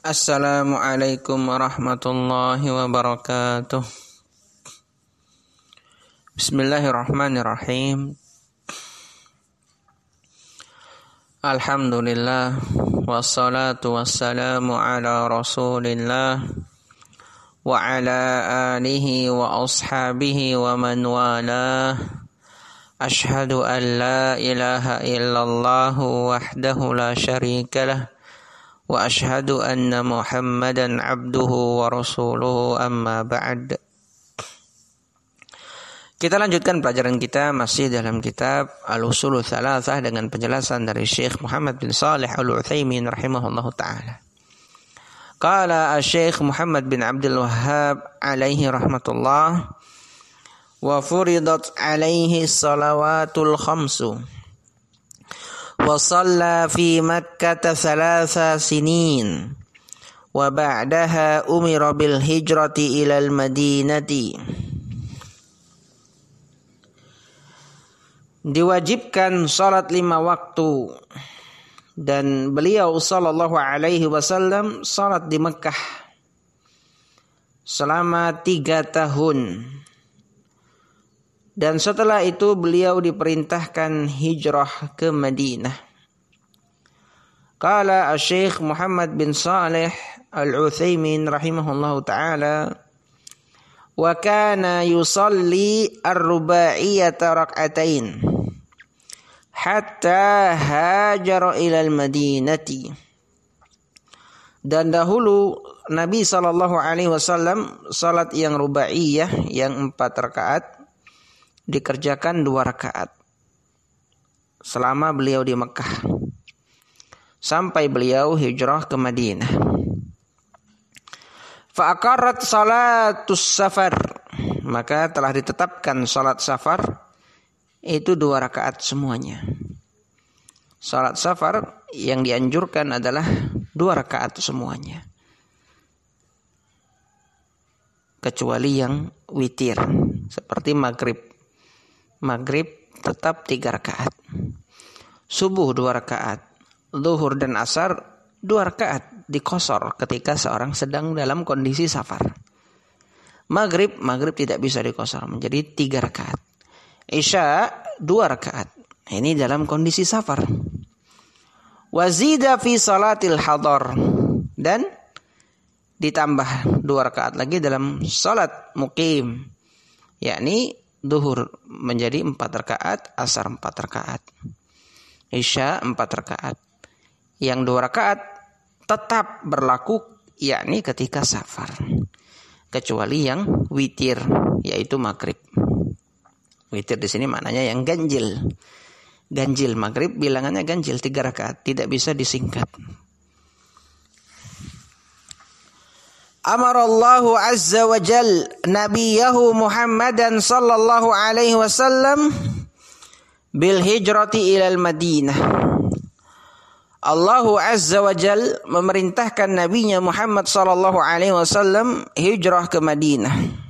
Assalamualaikum warahmatullahi wabarakatuh. Bismillahirrahmanirrahim. Alhamdulillah, wassalatu wassalamu ala rasulillah wa ala alihi wa ashabihi wa man walah. Ashhadu an la ilaha illallah wahdahu la syarika lah wa ashhadu anna Muhammadan abduhu wa rasuluhu, amma ba'd. Kita lanjutkan pelajaran kita masih dalam kitab Al-Ushul Tsalatsah dengan penjelasan dari Syekh Muhammad bin Shalih Al-Utsaimin rahimahullahu taala. Qala Syekh Muhammad bin Abdul Wahhab alaihi rahmatullah, wa furidat alaihi salawatul khamsu wa shalla fi Makkah 3 sinin wa ba'daha umira bil hijrati ilal madinati. Diwajibkan salat 5 waktu dan beliau sallallahu alaihi wasallam salat di Mekah selama 3 tahun. Dan setelah itu beliau diperintahkan hijrah ke Madinah. Qala Syekh Muhammad bin Shalih Al-Utsaimin rahimahullahu taala, wa kana yusalli ar-rubaiyata rak'atain hatta hajara ilal madinati. Dan dahulu Nabi sallallahu alaihi wasallam salat yang rubaiyah yang 4 rakaat dikerjakan 2 rakaat selama beliau di Mekah sampai beliau hijrah ke Madinah. Fa'aqarrat salatus safar, maka telah ditetapkan salat safar itu 2 rakaat semuanya. Salat safar yang dianjurkan adalah 2 rakaat semuanya, kecuali yang witir seperti maghrib. Maghrib tetap 3 rakaat, subuh 2 rakaat, zuhur dan asar 2 rakaat dikosor ketika seorang sedang dalam kondisi safar. Maghrib tidak bisa dikosor menjadi 3 rakaat. Isya 2 rakaat. Ini dalam kondisi safar. Wazida fi salatil hadar, dan ditambah 2 rakaat lagi dalam salat muqim, yakni zuhur menjadi 4 rakaat, asar 4 rakaat, isya 4 rakaat. Yang 2 rakaat tetap berlaku, yakni ketika safar, kecuali yang witir, yaitu maghrib. Witir di sini maknanya yang ganjil. Ganjil maghrib bilangannya ganjil 3 rakaat, tidak bisa disingkat. Amarallahu azza wa jal nabiyahu Muhammadan sallallahu alaihi wasallam bil hijrati ilal Madinah. Allahu azza wa jal memerintahkan nabinya Muhammad sallallahu alaihi wasallam hijrah ke Madinah.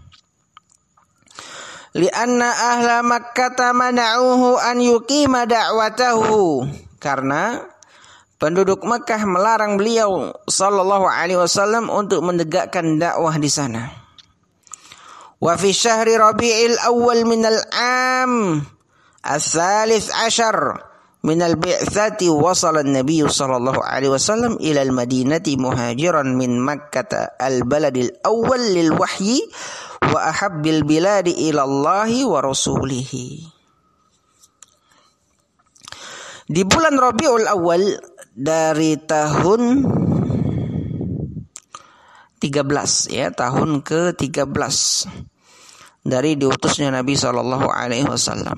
Lianna ahla Makkah mana'uhu an yuqima da'watahu, karena penduduk Mekah melarang beliau sallallahu alaihi wasallam untuk menegakkan dakwah di sana. Wa fi syahri Rabi'il awal minal am al-thalith ashar minal bi'tsati wasala an-nabiy sallallahu alaihi wasallam ila al-madinati muhajiran min Makkah al-baladil awal lil wahyi wa ahabbil biladi ila Allahi wa rasulihi. Di bulan Rabiul Awal dari tahun 13, ya, tahun ke-13 dari diutusnya Nabi sallallahu alaihi wasallam.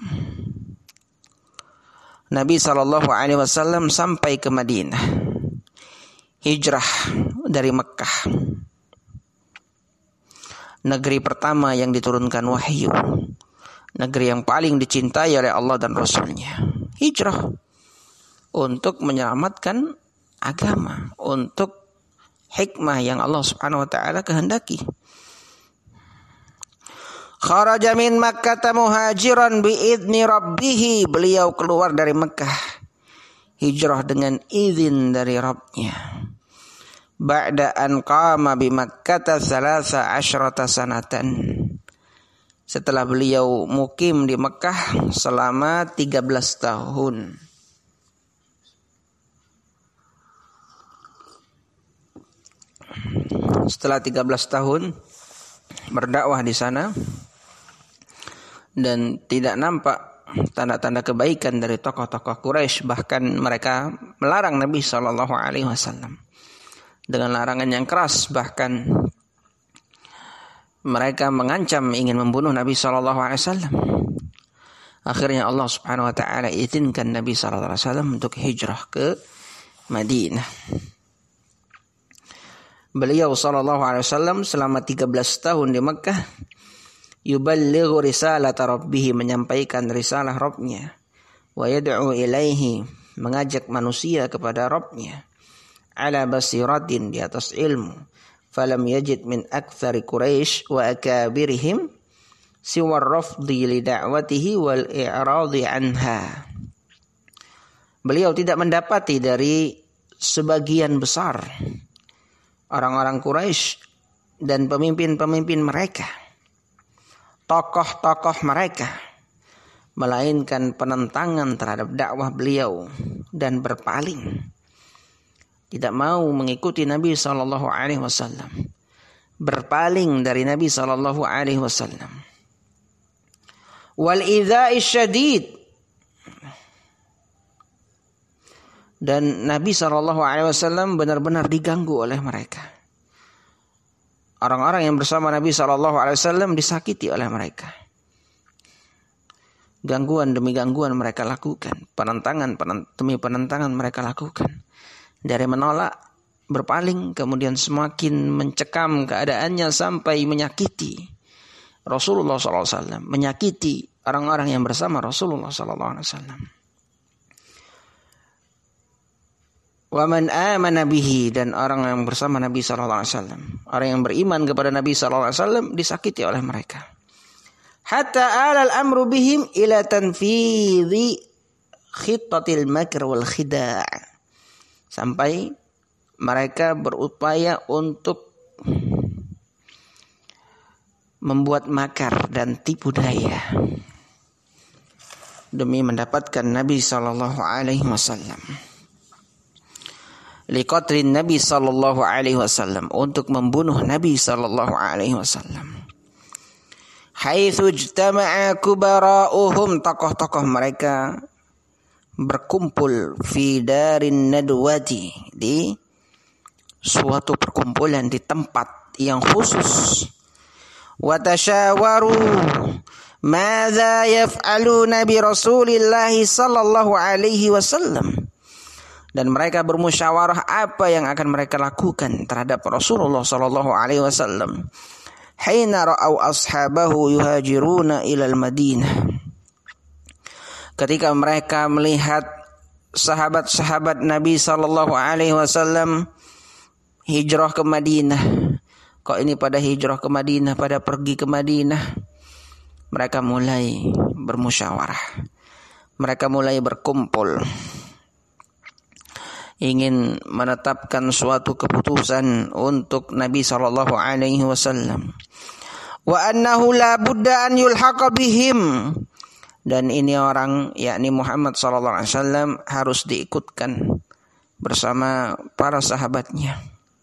Nabi sallallahu alaihi wasallam sampai ke Madinah. Hijrah dari Mekah, negeri pertama yang diturunkan wahyu, negeri yang paling dicintai oleh Allah dan Rasulnya. Hijrah untuk menyelamatkan agama, untuk hikmah yang Allah Subhanahu wa taala kehendaki. Kharaja min Makkah muhajiran biidzni rabbih, beliau keluar dari Mekah hijrah dengan izin dari Rabbnya. ba'da an qama bi Makkah 13 sanatan. Setelah beliau mukim di Mekah selama 13 tahun. Setelah 13 tahun berdakwah di sana dan tidak nampak tanda-tanda kebaikan dari tokoh-tokoh Quraisy, bahkan mereka melarang Nabi SAW dengan larangan yang keras, bahkan mereka mengancam ingin membunuh Nabi SAW. Akhirnya Allah Subhanahu Wa Taala izinkan Nabi SAW untuk hijrah ke Madinah. Beliau SAW selama 13 tahun di Mekah yuballighu risalata rabbih, menyampaikan risalah Rabbnya, wa yad'u ilaihi, mengajak manusia kepada Rabbnya, ala basiratin, di atas ilmu, falam yajid min aktsari Quraisy wa akabirihim siwa rafdi li da'watihi wal i'radi anha. Beliau tidak mendapati dari sebagian besar orang-orang Quraisy dan pemimpin-pemimpin mereka, tokoh-tokoh mereka, melainkan penentangan terhadap dakwah beliau dan berpaling, tidak mau mengikuti Nabi SAW, berpaling dari Nabi SAW. Wal idza'i syadid, dan Nabi SAW benar-benar diganggu oleh mereka. Orang-orang yang bersama Nabi SAW disakiti oleh mereka. Gangguan demi gangguan mereka lakukan. Penentangan demi penentangan mereka lakukan. Dari menolak, berpaling, kemudian semakin mencekam keadaannya sampai menyakiti Rasulullah SAW. Menyakiti orang-orang yang bersama Rasulullah SAW. Wa man amana bihi, dan orang yang bersama Nabi SAW, orang yang beriman kepada Nabi SAW disakiti oleh mereka. Hatta alal amru bihim ila tanfidhi khittatil makr wal khida', sampai mereka berupaya untuk membuat makar dan tipu daya demi mendapatkan Nabi SAW. Liqatrin Nabi SAW, untuk membunuh Nabi SAW. Haitsu ijtama'a kubara'uhum, tokoh-tokoh mereka berkumpul fi darin nadwati, di suatu perkumpulan di tempat yang khusus. Wa tasyawaru madza yaf'aluna bi Rasulillah sallallahu alaihi wasallam, dan mereka bermusyawarah apa yang akan mereka lakukan terhadap Rasulullah sallallahu alaihi wasallam. Hina ra'au ashabahu yuhajiruna ilal Madinah, ketika mereka melihat sahabat-sahabat Nabi sallallahu alaihi wasallam hijrah ke Madinah. Kok ini pada hijrah ke Madinah, pada pergi ke Madinah? Mereka mulai bermusyawarah. Mereka mulai berkumpul, ingin menetapkan suatu keputusan untuk Nabi sallallahu alaihi wasallam. Wa annahu la budda an yulhaqa bihim, dan ini orang, yakni Muhammad sallallahu alaihi wasallam, harus diikutkan bersama para sahabatnya.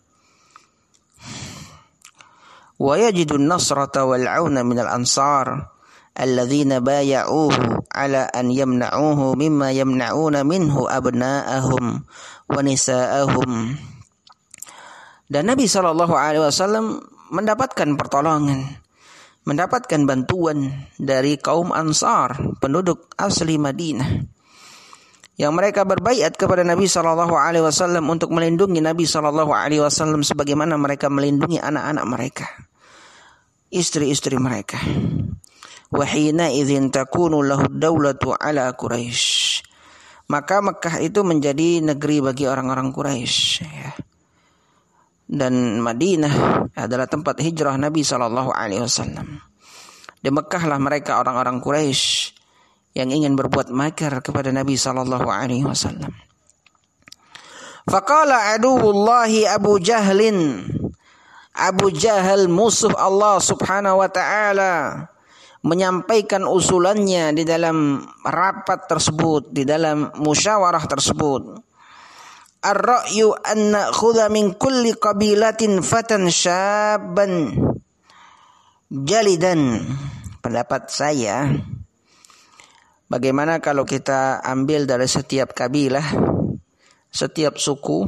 Wa yajidun nasrata wal auna minal ansar alladzina baya'uhu ala an yamna'uhu mimma yamna'una minhu abna'ahum wa nisa'ahum. Dan Nabi SAW mendapatkan pertolongan, mendapatkan bantuan dari kaum Ansar, penduduk asli Madinah, yang mereka berbaiat kepada Nabi SAW untuk melindungi Nabi SAW sebagaimana mereka melindungi anak-anak mereka, istri-istri mereka. Wa hina idzin takunu lahu daulatu ala Quraisy, maka Mekah itu menjadi negeri bagi orang-orang Quraisy, ya. Dan Madinah adalah tempat hijrah Nabi SAW. Di Mekah lah mereka, orang-orang Quraisy, yang ingin berbuat makar kepada Nabi SAW. Faqala aduwullahi Abu Jahlin. Abu Jahal musuh Allah Subhanahu wa taala menyampaikan usulannya di dalam rapat tersebut, di dalam musyawarah tersebut. Ar-ra'yu an na'khudha min kulli qabilatin fatan syabban jalidan. Pendapat saya, bagaimana kalau kita ambil dari setiap kabilah, setiap suku,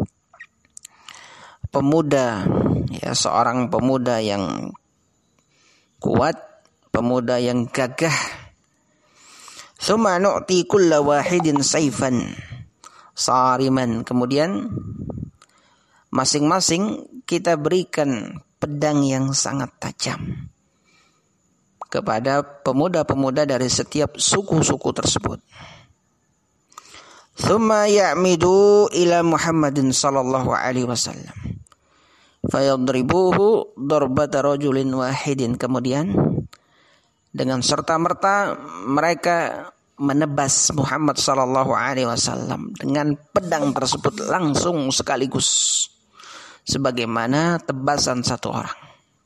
pemuda, ya, seorang pemuda yang kuat, pemuda yang gagah. Tsumma nu'ti kulla wahidin sayfan sariman. Kemudian masing-masing kita berikan pedang yang sangat tajam kepada pemuda-pemuda dari setiap suku-suku tersebut. Tsumma ya'midu ila Muhammadin sallallahu alaihi wasallam fayadribuhu darbata rajulin wahidin. Kemudian dengan serta-merta mereka menebas Muhammad sallallahu alaihi wasallam dengan pedang tersebut langsung sekaligus, sebagaimana tebasan satu orang.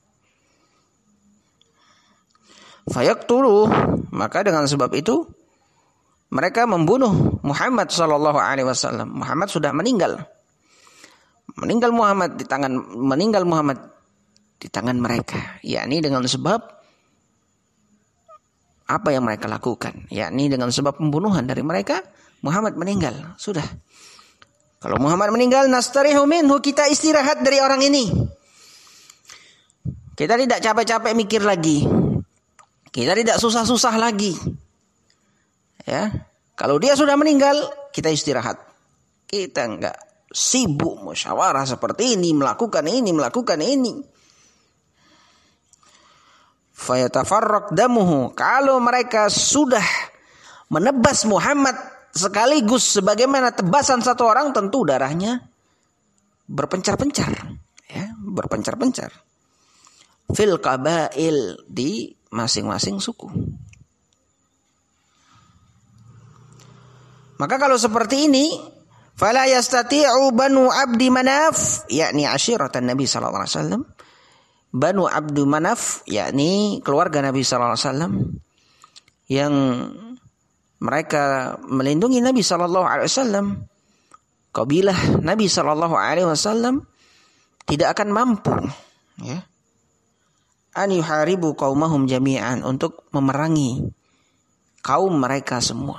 Fayaqtulu, maka dengan sebab itu mereka membunuh Muhammad sallallahu alaihi wasallam. Muhammad sudah meninggal. Meninggal Muhammad di tangan mereka, yakni dengan sebab apa yang mereka lakukan, yakni dengan sebab pembunuhan dari mereka. Muhammad meninggal, sudah. Kalau Muhammad meninggal, nastarihu minhu, kita istirahat dari orang ini. Kita tidak capek-capek mikir lagi, kita tidak susah-susah lagi. Ya, kalau dia sudah meninggal, kita istirahat. Kita enggak sibuk musyawarah seperti ini, melakukan ini. Fayatafarraq damuhu. Kalau mereka sudah menebas Muhammad sekaligus sebagaimana tebasan satu orang, tentu darahnya berpencar-pencar, ya, berpencar-pencar. Fil qabail, di masing-masing suku. Maka kalau seperti ini, fala yastati'u banu Abdi Manaf, yakni ashiratan Nabi sallallahu alaihi wasallam. Banu Abdu Manaf, yakni keluarga Nabi sallallahu alaihi wasallam yang mereka melindungi Nabi sallallahu alaihi wasallam. Kabilah Nabi sallallahu alaihi wasallam tidak akan mampu, ya, an yuharibu qaumahum jami'an, untuk memerangi kaum mereka semua.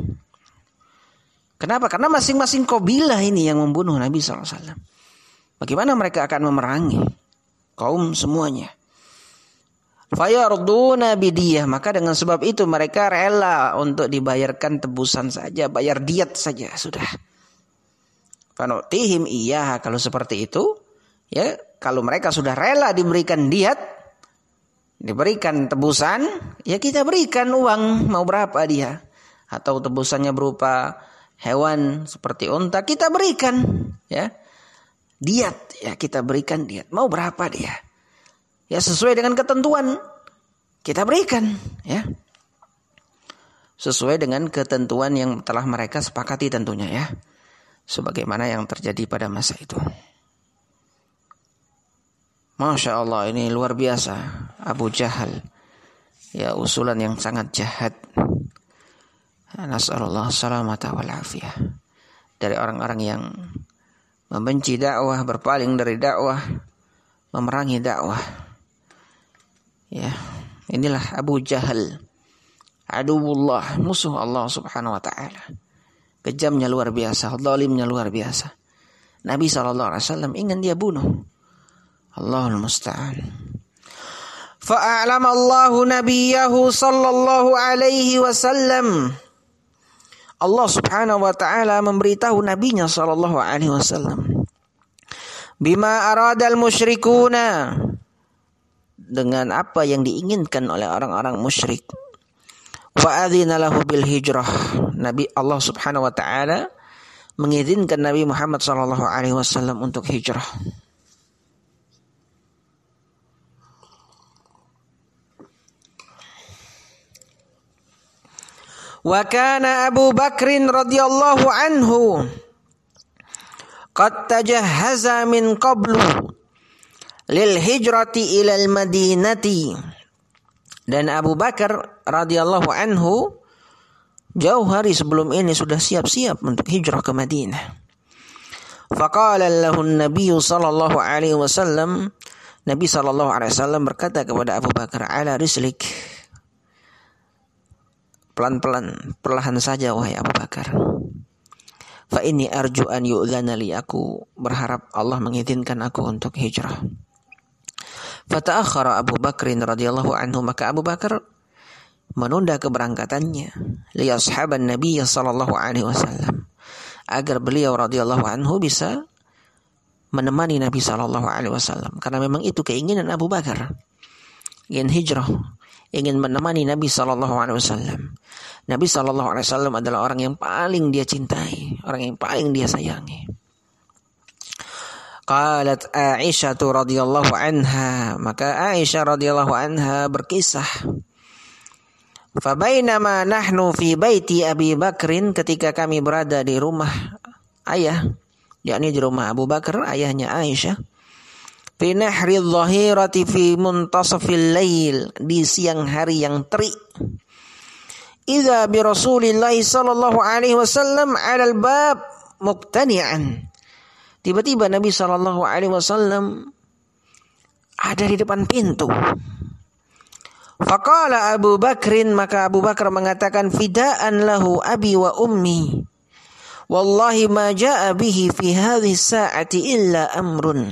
Kenapa? Karena masing-masing kabilah ini yang membunuh Nabi sallallahu alaihi wasallam. Bagaimana mereka akan memerangi kaum semuanya? Fayarduna bidiyah, maka dengan sebab itu mereka rela untuk dibayarkan tebusan saja, bayar diat saja, sudah. Fanutihim iyah, kalau seperti itu, ya, kalau mereka sudah rela diberikan diat, diberikan tebusan, ya kita berikan uang, mau berapa dia, atau tebusannya berupa hewan seperti unta, kita berikan, ya. Diat, ya, kita berikan diat. Mau berapa dia? Ya, sesuai dengan ketentuan kita berikan, ya. Sesuai dengan ketentuan yang telah mereka sepakati tentunya, ya. Sebagaimana yang terjadi pada masa itu. Masya Allah, ini luar biasa. Abu Jahal, ya, usulan yang sangat jahat. Nas'alullah salamata wal afiyah. Dari orang-orang yang membenci dakwah, berpaling dari dakwah, memerangi dakwah. Ya, inilah Abu Jahal, aduwullah, musuh Allah Subhanahu wa taala. Kejamnya luar biasa, zalimnya luar biasa. Nabi SAW ingin dia bunuh. Allahul musta'an. Fa'alama Allahu nabiyahu sallallahu alaihi wasallam. Allah Subhanahu wa taala memberitahu nabinya sallallahu alaihi wasallam bima aradal musyrikuna, dengan apa yang diinginkan oleh orang-orang musyrik. Wa adzina lahu bil hijrah. Nabi Allah Subhanahu wa taala mengizinkan Nabi Muhammad sallallahu alaihi wasallam untuk hijrah. Wa kana Abu Bakrin radhiyallahu anhu qad tajahhaza min qablu lil hijrati ilal madinati. Dan Abu Bakar radhiyallahu anhu jauh hari sebelum ini sudah siap-siap untuk hijrah ke Madinah. Faqala lahu an-nabiy sallallahu alaihi wasallam, Nabi sallallahu alaihi wasallam berkata kepada Abu Bakar, ala rislik, pelan-pelan, perlahan saja wahai Abu Bakar. Fa inni arju an yu'dzana li, aku berharap Allah mengizinkan aku untuk hijrah. Fata'akhkhara Abu Bakrin radhiyallahu anhu, maka Abu Bakar menunda keberangkatannya li ashaban Nabi sallallahu alaihi wasallam, agar beliau radhiyallahu anhu bisa menemani Nabi sallallahu alaihi wasallam, karena memang itu keinginan Abu Bakar, ingin hijrah, ingin menemani Nabi sallallahu alaihi wasallam. Nabi sallallahu alaihi wasallam adalah orang yang paling dia cintai, orang yang paling dia sayangi. Qalat Aisyah radhiyallahu anha, maka Aisyah radhiyallahu anha berkisah, fa bainama nahnu fi baiti Abi Bakrin, ketika kami berada di rumah ayah, yakni di rumah Abu Bakar ayahnya Aisyah, fi nahri adh-dhahirati fi muntasafil lail, di siang hari yang terik, idza bi Rasulillah sallallahu alaihi wasallam 'ala al-bab muqtani'an, tiba-tiba Nabi sallallahu alaihi wasallam ada di depan pintu. Faqala Abu Bakrin, maka Abu Bakar mengatakan, fida'an lahu abi wa ummi, wallahi ma ja'a bihi fi hadhihi sa'ati illa amrun.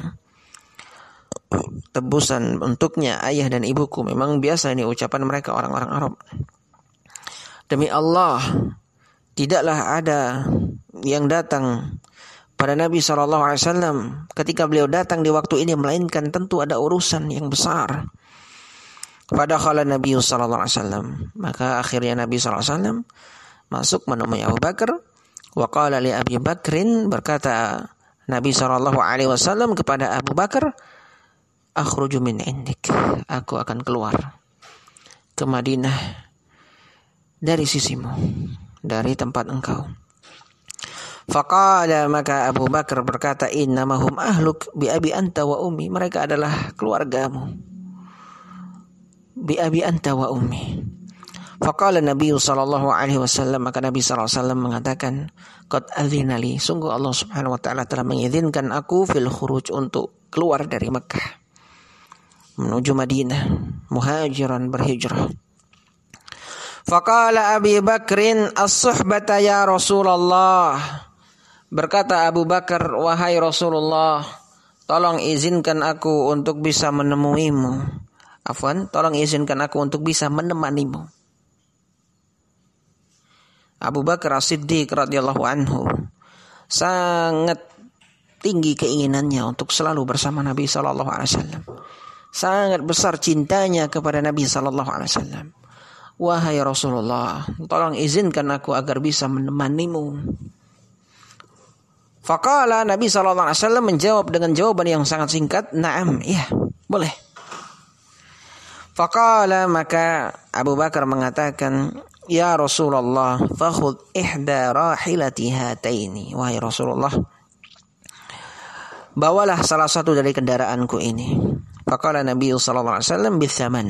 Tebusan untuknya ayah dan ibuku, memang biasa ini ucapan mereka orang-orang Arab. Demi Allah, tidaklah ada yang datang pada Nabi SAW ketika beliau datang di waktu ini, melainkan tentu ada urusan yang besar. Padakhala Nabi SAW, maka akhirnya Nabi SAW masuk menemui Abu Bakar. Wa qala li Abi Bakrin, berkata Nabi SAW kepada Abu Bakar, akhruju min indik, aku akan keluar ke Madinah dari sisimu, dari tempat engkau. Faqala, maka Abu Bakar berkata, innamahum ahluk bi abi anta wa ummi, mereka adalah keluargamu, bi abi anta wa ummi. Faqala Nabi sallallahu alaihi wasallam, maka Nabi sallallahu alaihi wasallam mengatakan, qad adzina li, sungguh Allah Subhanahu wa taala telah mengizinkan aku fil khuruj, untuk keluar dari Mekah menuju Madinah, muhajiran, berhijrah. Faqala Abi Bakrin as-suhbata ya Rasulullah, berkata Abu Bakar, wahai Rasulullah, tolong izinkan aku untuk bisa menemuimu. Afwan, tolong izinkan aku untuk bisa menemanimu. Abu Bakar As-Siddiq radhiyallahu anhu sangat tinggi keinginannya untuk selalu bersama Nabi sallallahu alaihi wasallam. Sangat besar cintanya kepada Nabi sallallahu alaihi wasallam. Wahai Rasulullah, tolong izinkan aku agar bisa menemanimu. Faqala, Nabi sallallahu alaihi wasallam menjawab dengan jawaban yang sangat singkat, na'am, iya, boleh. Faqala, maka Abu Bakar mengatakan, ya Rasulullah, fakhudh ihda rahilati hataini, wahai Rasulullah, bawalah salah satu dari kendaraanku ini. Faqala Nabi sallallahu alaihi wasallam bithaman.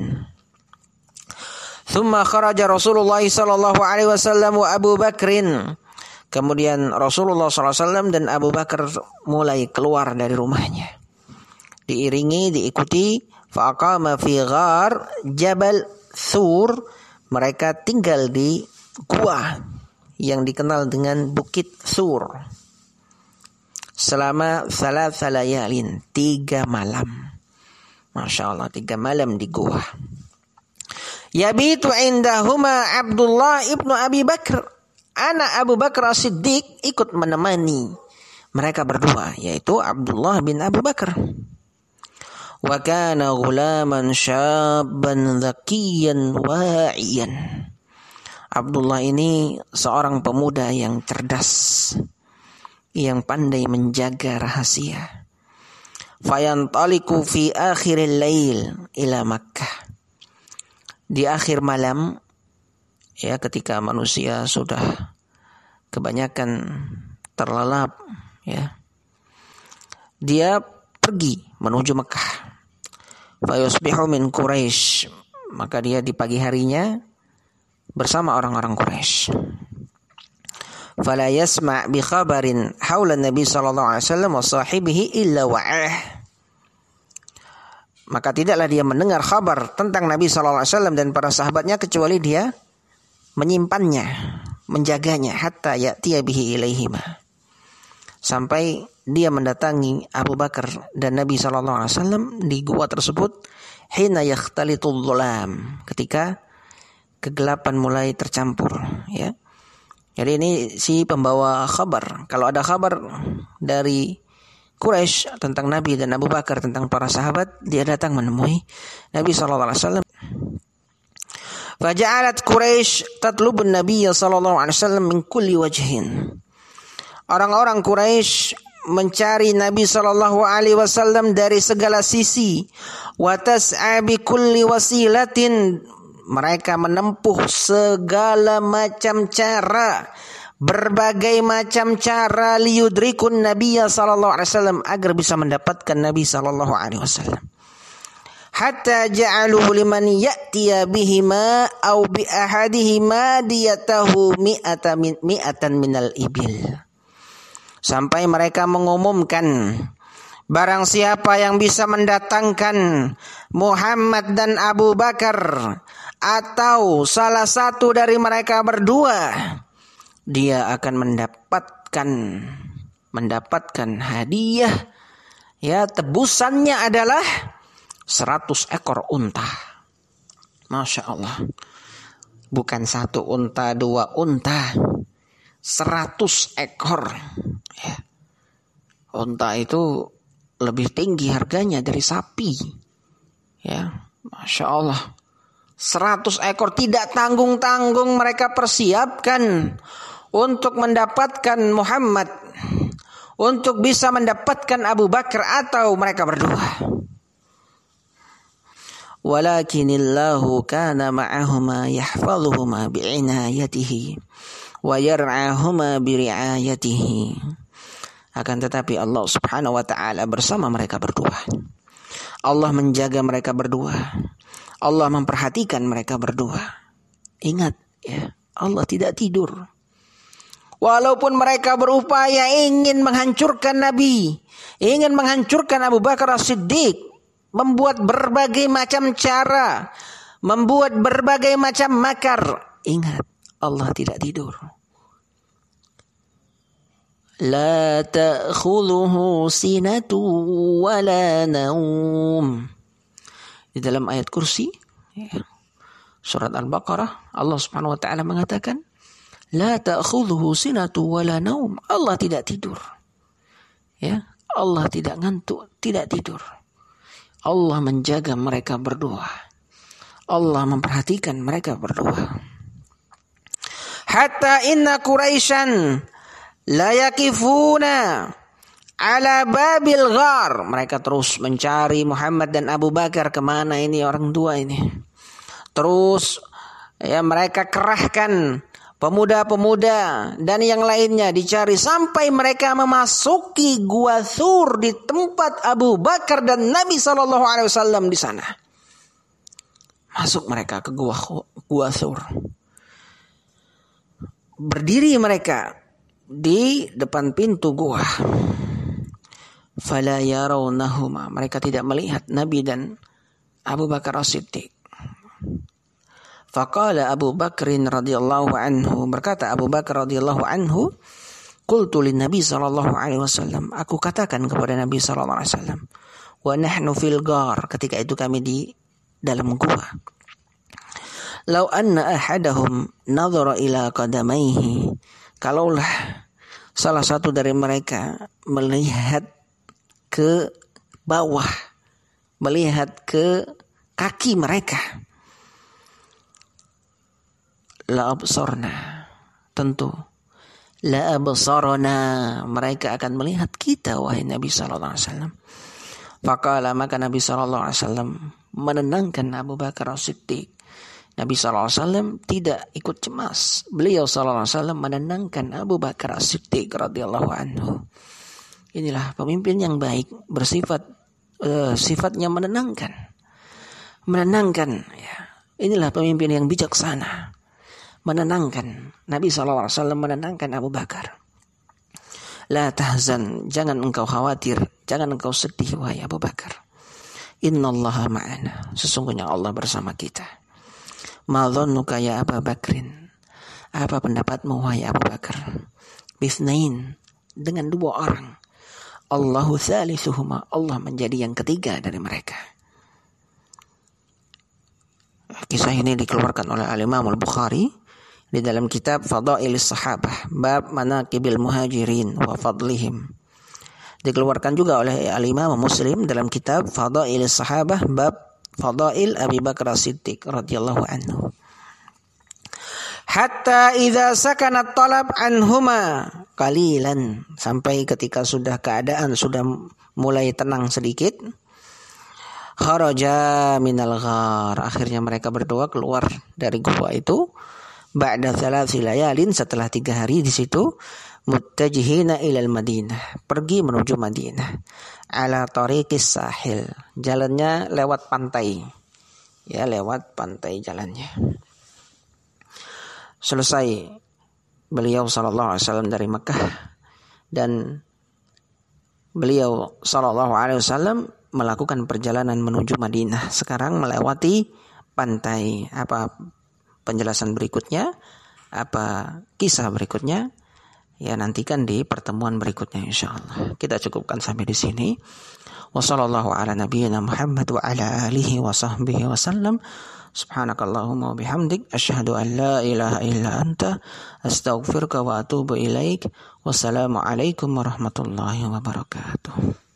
Thumma kharaja Rasulullah sallallahu alaihi wasallam wa Abu Bakrin. Kemudian Rasulullah sallallahu alaihi wasallam dan Abu Bakar mulai keluar dari rumahnya, diiringi, diikuti. Faqama fi ghar Jabal Thur, mereka tinggal di gua yang dikenal dengan Bukit Thur selama 3 layalin, 3 malam. Masya Allah, 3 malam di gua. Yabitu indahuma Abdullah ibnu Abi Bakr, anak Abu Bakar As-Siddiq ikut menemani mereka berdua, yaitu Abdullah bin Abu Bakar. Wa kana ghulaman syabban dzakiyan wa'iyan. Abdullah ini seorang pemuda yang cerdas, yang pandai menjaga rahasia. Fayantaliku fi akhiril lail ila Makkah. Di akhir malam, ya, ketika manusia sudah kebanyakan terlelap, ya, dia pergi menuju Mekah. Fayusbihu min Quraisy, maka dia di pagi harinya bersama orang-orang Quraisy. Fala yasma' bi khabarin haula Nabi sallallahu alaihi wasallam wa sahibihi illa wa'ah. Maka tidaklah dia mendengar kabar tentang Nabi sallallahu alaihi wasallam dan para sahabatnya kecuali dia menyimpannya, menjaganya hatta ya'tiya bihi ilaihima. Sampai dia mendatangi Abu Bakar dan Nabi sallallahu alaihi wasallam di gua tersebut hina yakhtalitul dhulam, ketika kegelapan mulai tercampur, ya. Jadi ini si pembawa kabar. Kalau ada kabar dari Quraisy tentang Nabi dan Abu Bakar, tentang para sahabat, dia datang menemui Nabi sallallahu alaihi wasallam. Faja'alat Quraisy tatlubun Nabiy sallallahu alaihi wasallam min kulli wajhin. Orang-orang Quraisy mencari Nabi sallallahu alaihi wasallam dari segala sisi. Wa tas'a bi kulli wasilatin. Mereka menempuh segala macam cara, berbagai macam cara liyudrikun Nabiy sallallahu alaihi wasallam, agar bisa mendapatkan Nabi sallallahu alaihi wasallam. Hatta ja'aluhu liman ya'tiya bihima aw bi ahadihima diyatahu mi'atan minal ibil. Sampai mereka mengumumkan, barang siapa yang bisa mendatangkan Muhammad dan Abu Bakar atau salah satu dari mereka berdua, dia akan mendapatkan hadiah, ya, tebusannya adalah 100 ekor unta. Masya Allah. Bukan 1 unta, 2 unta, 100 ekor. Ya. Unta itu lebih tinggi harganya dari sapi. Ya, Masya Allah. 100 ekor tidak tanggung-tanggung mereka persiapkan untuk mendapatkan Muhammad, untuk bisa mendapatkan Abu Bakar atau mereka berdua. Walakinillahu kana ma'ahuma yahfazuhuma bi'inayatihi wa yar'ahuma biri'ayatihi. Akan tetapi Allah Subhanahu wa taala bersama mereka berdua. Allah menjaga mereka berdua. Allah memperhatikan mereka berdua. Ingat, ya, Allah tidak tidur. Walaupun mereka berupaya ingin menghancurkan Nabi, ingin menghancurkan Abu Bakar As-Siddiq, membuat berbagai macam cara, membuat berbagai macam makar, ingat, Allah tidak tidur. La ta'khudhuhu sinatu wa la naum. Di dalam ayat kursi, surat Al-Baqarah, Allah Subhanahu wa taala mengatakan, la ta'khudhuhu sinatu wa la naum. Allah tidak tidur. Ya, Allah tidak ngantuk, tidak tidur. Allah menjaga mereka berdua. Allah memperhatikan mereka berdua. Hatta inna Quraisyan la yakifuna ala babil ghar. Mereka terus mencari Muhammad dan Abu Bakar, kemana ini orang tua ini. Terus, ya, mereka kerahkan pemuda-pemuda dan yang lainnya dicari sampai mereka memasuki Gua Thur, di tempat Abu Bakar dan Nabi SAW di sana. Masuk mereka ke Gua Thur. Berdiri mereka di depan pintu gua. Fala yarawnahuma. Mereka tidak melihat Nabi dan Abu Bakar As-Siddiq. Faqala Abu Bakrin radhiyallahu anhu, berkata Abu Bakar radhiyallahu anhu, qultu lin Nabi sallallahu alaihi wasallam, aku katakan kepada Nabi sallallahu alaihi wasallam, wa nahnu fil ghar, ketika itu kami di dalam gua. Lau anna ahadahum nadhara ila qadamaihi, kalaulah salah satu dari mereka melihat ke bawah, melihat ke kaki mereka, la absarna, tentu la absarna, mereka akan melihat kita wahai Nabi sallallahu alaihi wasallam. Faqala, maka Nabi sallallahu alaihi wasallam menenangkan Abu Bakar As-Siddiq. Nabi sallallahu alaihi wasallam tidak ikut cemas. Beliau sallallahu alaihi wasallam menenangkan Abu Bakar As-Siddiq radhiyallahu anhu. Inilah pemimpin yang baik, bersifat sifatnya menenangkan. Ya. Inilah pemimpin yang bijaksana, menenangkan. Nabi SAW menenangkan Abu Bakar. La tahzan, jangan engkau khawatir, jangan engkau sedih wahai Abu Bakar. Innallaha ma'ana, sesungguhnya Allah bersama kita. Ma dhannuka ya Abu Bakrin, apa pendapatmu wahai Abu Bakar? Bisnain, dengan 2 orang. Allahu thalithuhuma, Allah menjadi yang ketiga dari mereka. Kisah ini dikeluarkan oleh Al-Imam Al-Bukhari di dalam kitab Fadailis Sahabah, bab Manaqibil Muhajirin wa Fadlihim. Dikeluarkan juga oleh Al-Imam Muslim dalam kitab Fadailis Sahabah, bab Fadail Abi Bakar As-Siddiq radhiyallahu anhu. Hatta idza sakana talab anhuma qalilan, sampai ketika sudah keadaan sudah mulai tenang sedikit, kharaja minal ghar, akhirnya mereka berdua keluar dari gua itu, ba'da 3 layalin, setelah 3 hari di situ, muttajihina ilal Madinah, pergi menuju Madinah, ala tariqis sahil, jalannya lewat pantai. Ya, lewat pantai jalannya. Selesai beliau sallallahu alaihi wasallam dari Mekah, dan beliau sallallahu alaihi wasallam melakukan perjalanan menuju Madinah. Sekarang melewati pantai. Apa penjelasan berikutnya? Apa kisah berikutnya? Ya, nantikan di pertemuan berikutnya insyaallah. Kita cukupkan sampai di sini. Wassallallahu ala nabiyyina Muhammad wa ala alihi wa sahbihi wasallam. Subhanakallahumma wa bihamdik, asyhadu an la ilaha illa anta, astaghfiruka wa atubu ilaik. Wassalamu alaikum warahmatullahi wabarakatuh.